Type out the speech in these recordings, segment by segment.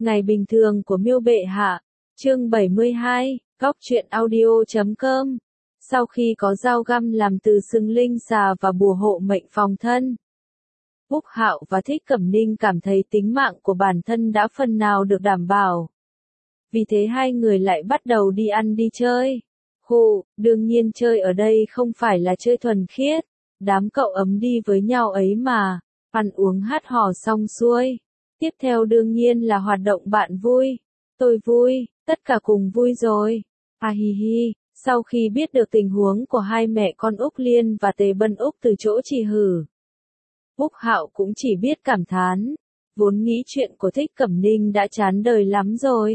Ngày bình thường của Miêu Bệ Hạ, chương 72, góc truyện audio.com. Sau khi có dao găm làm từ xương linh xà và bùa hộ mệnh phòng thân, Úc Hạo và Thích Cẩm Ninh cảm thấy tính mạng của bản thân đã phần nào được đảm bảo. Vì thế hai người lại bắt đầu đi ăn đi chơi. Đương nhiên chơi ở đây không phải là chơi thuần khiết, đám cậu ấm đi với nhau ấy mà, ăn uống hát hò xong xuôi. Tiếp theo đương nhiên là hoạt động bạn vui, tôi vui, tất cả cùng vui rồi. Hi hi, sau khi biết được tình huống của hai mẹ con Úc Liên và Tề Bân Úc từ chỗ Chị Hử, Úc Hạo cũng chỉ biết cảm thán, vốn nghĩ chuyện của Thích Cẩm Ninh đã chán đời lắm rồi.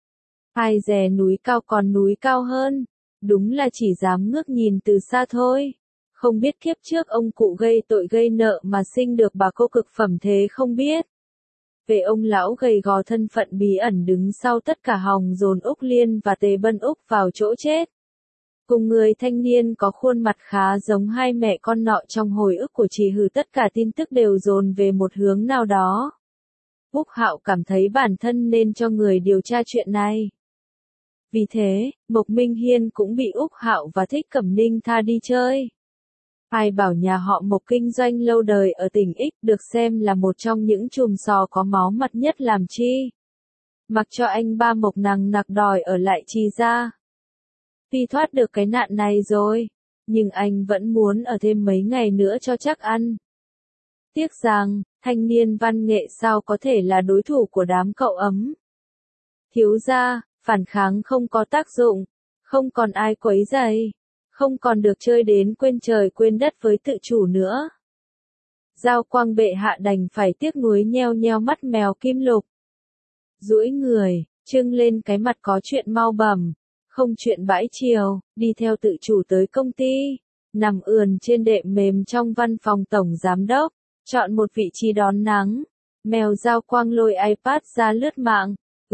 Ai dè núi cao còn núi cao hơn, đúng là chỉ dám ngước nhìn từ xa thôi. Không biết kiếp trước ông cụ gây tội gây nợ mà sinh được bà cô cực phẩm thế không biết. Về ông lão gầy gò thân phận bí ẩn đứng sau tất cả hòng dồn Úc Liên và Tề Bân Úc vào chỗ chết. Cùng người thanh niên có khuôn mặt khá giống hai mẹ con nọ trong hồi ức của Chị Hử, tất cả tin tức đều dồn về một hướng nào đó. Úc Hạo cảm thấy bản thân nên cho người điều tra chuyện này. Vì thế, Mộc Minh Hiên cũng bị Úc Hạo và Thích Cẩm Ninh tha đi chơi. Ai bảo nhà họ Mộc kinh doanh lâu đời ở tỉnh X, được xem là một trong những chùm sò có máu mặt nhất làm chi. Mặc cho anh ba Mộc nằng nặc đòi ở lại Trì gia. Tuy thoát được cái nạn này rồi, nhưng anh vẫn muốn ở thêm mấy ngày nữa cho chắc ăn. Tiếc rằng, thanh niên văn nghệ sao có thể là đối thủ của đám cậu ấm. Thiếu gia, phản kháng không có tác dụng, không còn ai quấy rầy, không còn được chơi đến quên trời quên đất với tự chủ nữa. Giao Quang bệ hạ đành phải tiếc nuối nheo nheo mắt mèo kim lục. Duỗi người, trưng lên cái mặt có chuyện mau bẩm, không chuyện bãi chiều, đi theo tự chủ tới công ty, nằm ườn trên đệm mềm trong văn phòng tổng giám đốc, chọn một vị trí đón nắng. Mèo Giao Quang lôi iPad ra lướt mạng.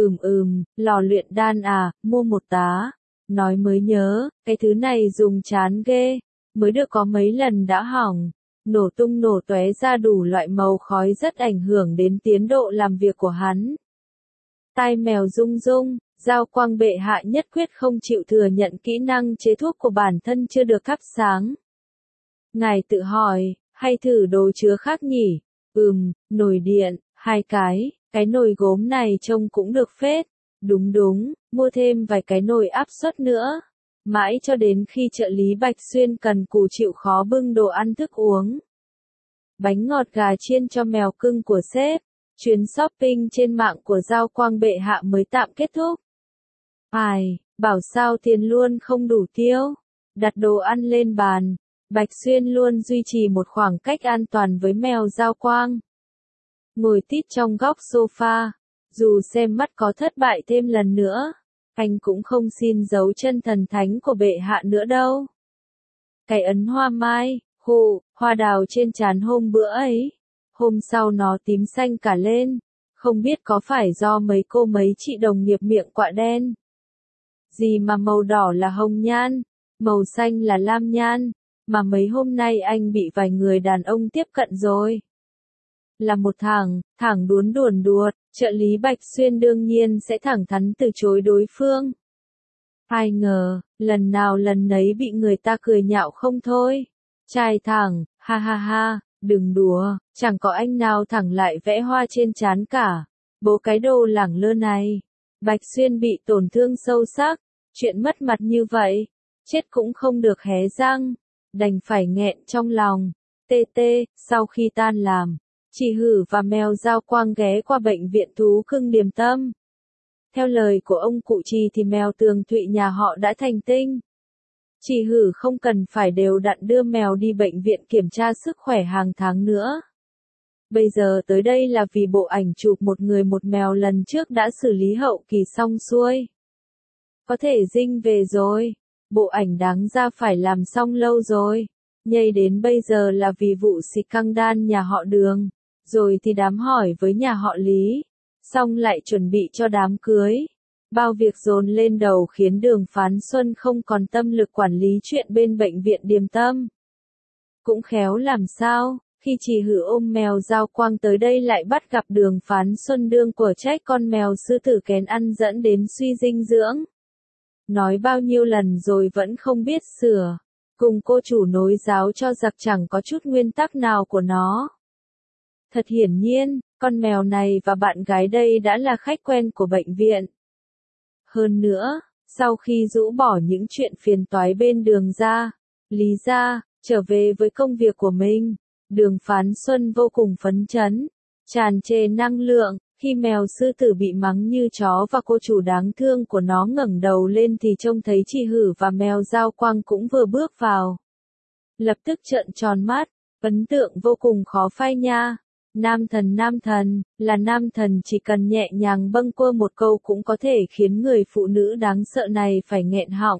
Lò luyện đan à, mua một tá. Nói mới nhớ, cái thứ này dùng chán ghê, mới được có mấy lần đã hỏng, nổ tung nổ tóe ra đủ loại màu khói rất ảnh hưởng đến tiến độ làm việc của hắn. Tai mèo rung rung, Giao Quang bệ hạ nhất quyết không chịu thừa nhận kỹ năng chế thuốc của bản thân chưa được thắp sáng. Ngài tự hỏi, hay thử đồ chứa khác nhỉ? Nồi điện, 2 cái nồi gốm này trông cũng được phết. Đúng, mua thêm vài cái nồi áp suất nữa. Mãi cho đến khi trợ lý Bạch Xuyên cần cù chịu khó bưng đồ ăn thức uống. Bánh ngọt gà chiên cho mèo cưng của sếp. Chuyến shopping trên mạng của Giao Quang bệ hạ mới tạm kết thúc. Bảo sao tiền luôn không đủ tiêu. Đặt đồ ăn lên bàn. Bạch Xuyên luôn duy trì một khoảng cách an toàn với mèo Giao Quang. Ngồi tít trong góc sofa. Dù xem mắt có thất bại thêm lần nữa, anh cũng không xin dấu chân thần thánh của bệ hạ nữa đâu. Cái ấn hoa mai, hoa đào trên trán hôm bữa ấy, hôm sau nó tím xanh cả lên, không biết có phải do mấy cô mấy chị đồng nghiệp miệng quạ đen. Gì mà màu đỏ là hồng nhan, màu xanh là lam nhan, mà mấy hôm nay anh bị vài người đàn ông tiếp cận rồi. Là một thẳng đuồn đuột, trợ lý Bạch Xuyên đương nhiên sẽ thẳng thắn từ chối đối phương. Ai ngờ, lần nào lần nấy bị người ta cười nhạo không thôi. Trai thẳng, ha, đừng đùa, chẳng có anh nào thẳng lại vẽ hoa trên trán cả. Bố cái đồ lẳng lơ này. Bạch Xuyên bị tổn thương sâu sắc, chuyện mất mặt như vậy, chết cũng không được hé răng, đành phải nghẹn trong lòng. Sau khi tan làm, Chị Hử và mèo Giao Quang ghé qua bệnh viện thú cưng Điềm Tâm. Theo lời của ông cụ Trì thì mèo Tường Thụy nhà họ đã thành tinh. Chị Hử không cần phải đều đặn đưa mèo đi bệnh viện kiểm tra sức khỏe hàng tháng nữa. Bây giờ tới đây là vì bộ ảnh chụp một người một mèo lần trước đã xử lý hậu kỳ xong xuôi. Có thể dinh về rồi. Bộ ảnh đáng ra phải làm xong lâu rồi. Nhây đến bây giờ là vì vụ xì căng đan nhà họ Đường. Rồi thì đám hỏi với nhà họ Lý. Xong lại chuẩn bị cho đám cưới. Bao việc dồn lên đầu khiến Đường Phán Xuân không còn tâm lực quản lý chuyện bên bệnh viện Điềm Tâm. Cũng khéo làm sao, Khi chị Hử ôm mèo Giao Quang tới đây lại bắt gặp Đường Phán Xuân đương của trách con mèo sư tử kén ăn dẫn đến suy dinh dưỡng. Nói bao nhiêu lần rồi vẫn không biết sửa. Cùng cô chủ nối giáo cho giặc chẳng có chút nguyên tắc nào của nó. Thật hiển nhiên, con mèo này và bạn gái đây đã là khách quen của bệnh viện. Hơn nữa, sau khi rũ bỏ những chuyện phiền toái bên Đường gia, Lý gia, trở về với công việc của mình, Đường Phán Xuân vô cùng phấn chấn, tràn trề năng lượng. Khi mèo sư tử bị mắng như chó và cô chủ đáng thương của nó ngẩng đầu lên thì trông thấy chị Hử và mèo Giao Quang cũng vừa bước vào. Lập tức trợn tròn mắt, ấn tượng vô cùng khó phai nha. Nam thần, là nam thần chỉ cần nhẹ nhàng bâng quơ một câu cũng có thể khiến người phụ nữ đáng sợ này phải nghẹn họng.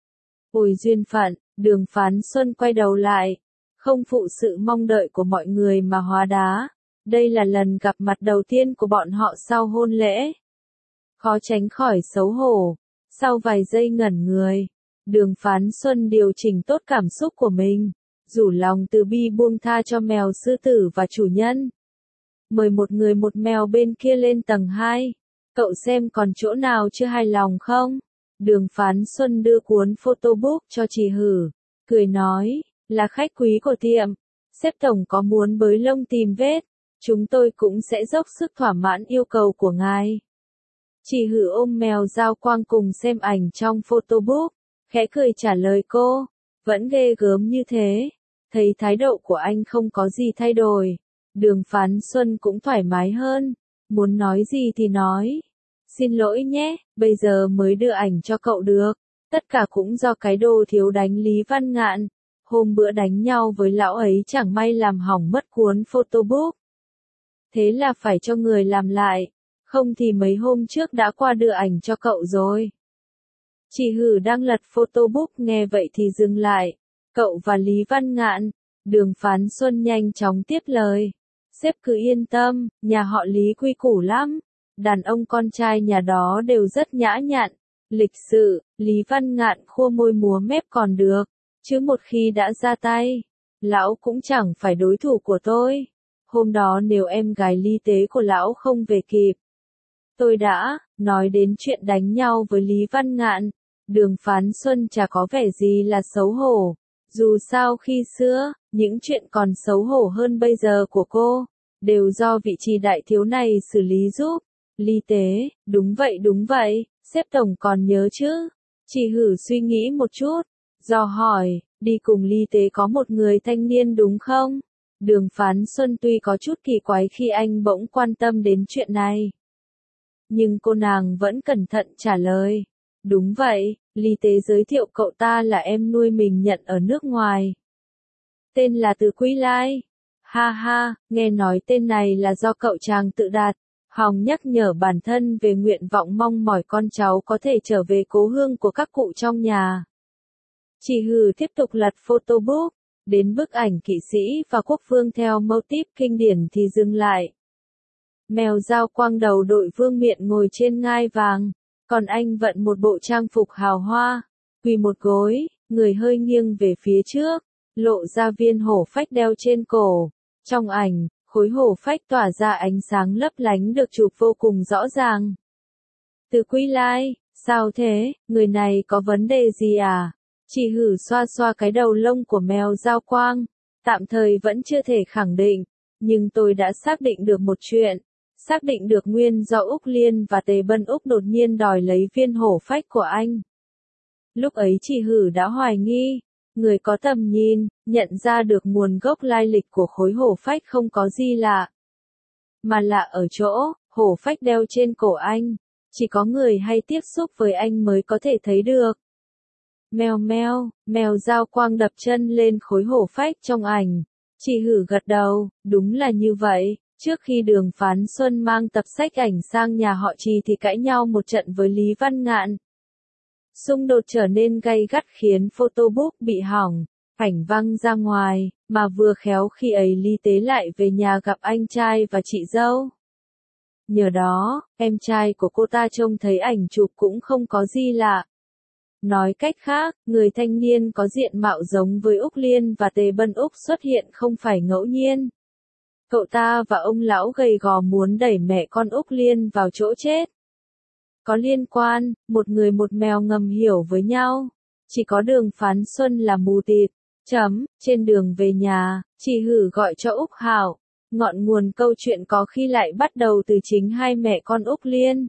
Ôi duyên phận, Đường Phán Xuân quay đầu lại, không phụ sự mong đợi của mọi người mà hóa đá. Đây là lần gặp mặt đầu tiên của bọn họ sau hôn lễ. Khó tránh khỏi xấu hổ. Sau vài giây ngẩn người, Đường Phán Xuân điều chỉnh tốt cảm xúc của mình, rủ lòng từ bi buông tha cho mèo sư tử và chủ nhân. Mời một người một mèo bên kia lên tầng 2. Cậu xem còn chỗ nào chưa hài lòng không? Đường Phán Xuân đưa cuốn photobook cho chị Hử, cười nói, là khách quý của tiệm. Sếp tổng có muốn bới lông tìm vết, chúng tôi cũng sẽ dốc sức thỏa mãn yêu cầu của ngài. Chị Hử ôm mèo Giao Quang cùng xem ảnh trong photobook, khẽ cười trả lời cô, vẫn ghê gớm như thế. Thấy thái độ của anh không có gì thay đổi, Đường Phán Xuân cũng thoải mái hơn, muốn nói gì thì nói. Xin lỗi nhé, bây giờ mới đưa ảnh cho cậu được, tất cả cũng do cái đồ thiếu đánh Lý Văn Ngạn. Hôm bữa đánh nhau với lão ấy chẳng may làm hỏng mất cuốn photobook. Thế là phải cho người làm lại, không thì mấy hôm trước đã qua đưa ảnh cho cậu rồi. Chị Hử đang lật photobook nghe vậy thì dừng lại. Cậu và Lý Văn Ngạn. Đường Phán Xuân nhanh chóng tiếp lời. Sếp cứ yên tâm, nhà họ Lý quy củ lắm. Đàn ông con trai nhà đó đều rất nhã nhặn, lịch sự. Lý Văn Ngạn khua môi múa mép còn được, chứ một khi đã ra tay, lão cũng chẳng phải đối thủ của tôi. Hôm đó nếu em gái Lý Tế của lão không về kịp, tôi đã nói đến chuyện đánh nhau với Lý Văn Ngạn. Đường Phán Xuân chả có vẻ gì là xấu hổ. Dù sao khi xưa, những chuyện còn xấu hổ hơn bây giờ của cô, đều do vị trí đại thiếu này xử lý giúp. Lý Tế, đúng vậy, sếp tổng còn nhớ chứ? Chị Hử suy nghĩ một chút, dò hỏi, đi cùng Lý Tế có một người thanh niên đúng không? Đường Phán Xuân tuy có chút kỳ quái khi anh bỗng quan tâm đến chuyện này, nhưng cô nàng vẫn cẩn thận trả lời. Đúng vậy, Lý Tế giới thiệu cậu ta là em nuôi mình nhận ở nước ngoài. Tên là Từ Quý Lai. Ha ha, nghe nói tên này là do cậu chàng tự đặt. Hòng nhắc nhở bản thân về nguyện vọng mong mỏi con cháu có thể trở về cố hương của các cụ trong nhà. Chị Hử tiếp tục lật photobook, đến bức ảnh kỵ sĩ và quốc vương theo motif kinh điển thì dừng lại. Mèo Giao Quang đầu đội vương miện ngồi trên ngai vàng, còn anh vận một bộ trang phục hào hoa, quỳ một gối, người hơi nghiêng về phía trước, lộ ra viên hổ phách đeo trên cổ. Trong ảnh, khối hổ phách tỏa ra ánh sáng lấp lánh được chụp vô cùng rõ ràng. Từ Quý Lai, sao thế, người này có vấn đề gì à? Chị Hử xoa xoa cái đầu lông của mèo Giao Quang, tạm thời vẫn chưa thể khẳng định, nhưng tôi đã xác định được một chuyện. Xác định được nguyên do Úc Liên và Tề Bân Úc đột nhiên đòi lấy viên hổ phách của anh. Lúc ấy chị Hử đã hoài nghi, người có tầm nhìn, nhận ra được nguồn gốc lai lịch của khối hổ phách không có gì lạ. Mà lạ ở chỗ, hổ phách đeo trên cổ anh, chỉ có người hay tiếp xúc với anh mới có thể thấy được. Mèo mèo, mèo Giao Quang đập chân lên khối hổ phách trong ảnh. Chị Hử gật đầu, đúng là như vậy. Trước khi Đường Phán Xuân mang tập sách ảnh sang nhà họ Trì thì cãi nhau một trận với Lý Văn Ngạn. Xung đột trở nên gay gắt khiến photobook bị hỏng, ảnh văng ra ngoài, mà vừa khéo khi ấy Lý Tế lại về nhà gặp anh trai và chị dâu. Nhờ đó, em trai của cô ta trông thấy ảnh chụp cũng không có gì lạ. Nói cách khác, người thanh niên có diện mạo giống với Úc Liên và Tề Bân Úc xuất hiện không phải ngẫu nhiên. Cậu ta và ông lão gầy gò muốn đẩy mẹ con Úc Liên vào chỗ chết. Có liên quan, một người một mèo ngầm hiểu với nhau. Chỉ có Đường Phán Xuân là mù tịt. Trên đường về nhà, chị Hử gọi cho Úc Hảo. Ngọn nguồn câu chuyện có khi lại bắt đầu từ chính hai mẹ con Úc Liên.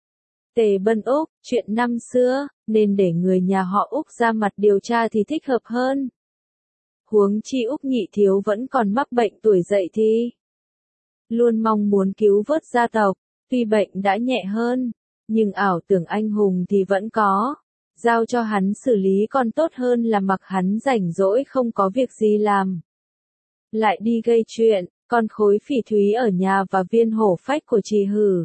Tề Bân Úc, chuyện năm xưa, nên để người nhà họ Úc ra mặt điều tra thì thích hợp hơn. Huống chi Úc Nhị Thiếu vẫn còn mắc bệnh tuổi dậy thì. Luôn mong muốn cứu vớt gia tộc, tuy bệnh đã nhẹ hơn, nhưng ảo tưởng anh hùng thì vẫn có. Giao cho hắn xử lý còn tốt hơn là mặc hắn rảnh rỗi không có việc gì làm. Lại đi gây chuyện, con khối phỉ thúy ở nhà và viên hổ phách của chị Hử.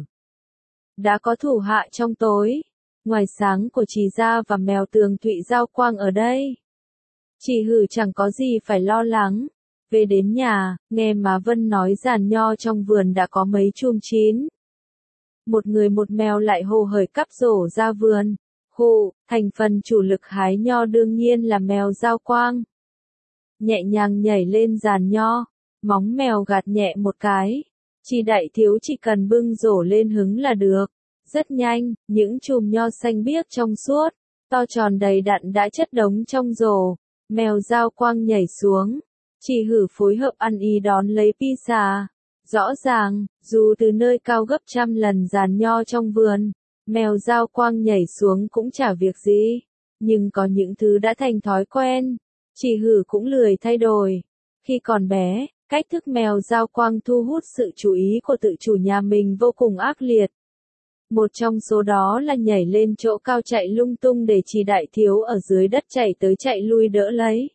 Đã có thủ hạ trong tối, ngoài sáng của chị Gia và mèo Tường Thụy Giao Quang ở đây. Chị Hử chẳng có gì phải lo lắng. Về đến nhà, nghe má Vân nói giàn nho trong vườn đã có mấy chùm chín. Một người một mèo lại hồ hởi cắp rổ ra vườn. Thành phần chủ lực hái nho đương nhiên là mèo Giao Quang. Nhẹ nhàng nhảy lên giàn nho, móng mèo gạt nhẹ một cái. Chị Đại Thiếu chỉ cần bưng rổ lên hứng là được. Rất nhanh, những chùm nho xanh biếc trong suốt, to tròn đầy đặn đã chất đống trong rổ. Mèo Giao Quang nhảy xuống. Chị Hử phối hợp ăn ý đón lấy pizza. Rõ ràng, dù từ nơi cao gấp trăm lần giàn nho trong vườn, mèo Giao Quang nhảy xuống cũng chả việc gì. Nhưng có những thứ đã thành thói quen. Chị Hử cũng lười thay đổi. Khi còn bé, cách thức mèo Giao Quang thu hút sự chú ý của tự chủ nhà mình vô cùng ác liệt. Một trong số đó là nhảy lên chỗ cao chạy lung tung để chị Đại Thiếu ở dưới đất chạy tới chạy lui đỡ lấy.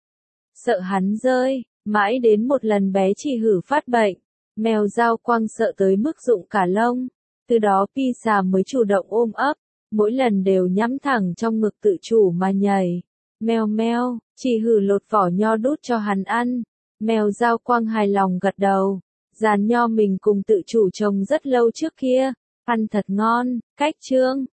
Sợ hắn rơi, mãi đến một lần bé chị Hử phát bệnh, mèo Giao Quang sợ tới mức rụng cả lông. Từ đó Pisa mới chủ động ôm ấp, mỗi lần đều nhắm thẳng trong ngực tự chủ mà nhảy. Mèo meo, chị Hử lột vỏ nho đút cho hắn ăn. Mèo Giao Quang hài lòng gật đầu. Giàn nho mình cùng tự chủ trồng rất lâu trước kia, ăn thật ngon. Cách chương